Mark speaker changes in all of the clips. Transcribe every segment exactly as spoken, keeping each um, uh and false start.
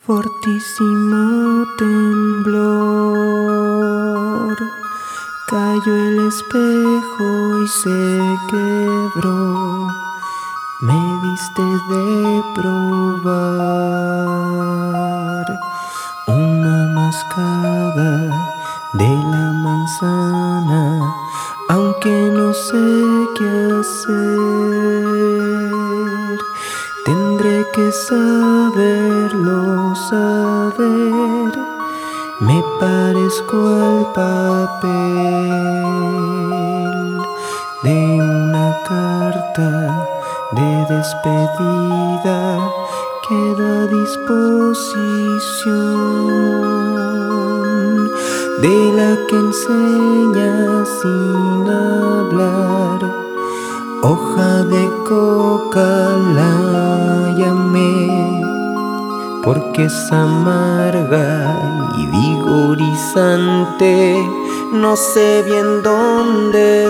Speaker 1: Fortísimo temblor, cayó el espejo y se quebró. Me diste de probar una mascada de la manzana, aunque no sé qué hacer. Tendré que saberlo saber. Me parezco al papel de una carta de despedida. Quedo a disposición de la que enseña sin hablar. Hoja de coca la llamé, porque es amarga y vigorizante. No sé bien dónde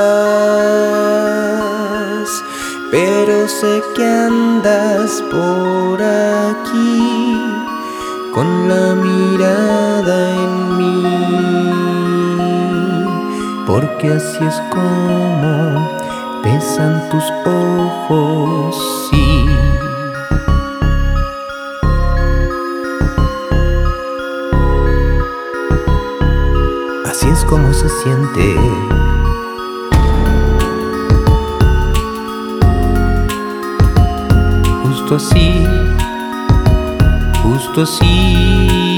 Speaker 1: estás, pero sé que andas por aquí, con la mirada en mí, porque así es como besan tus ojos, sí. Así es como se siente. Justo así, justo así.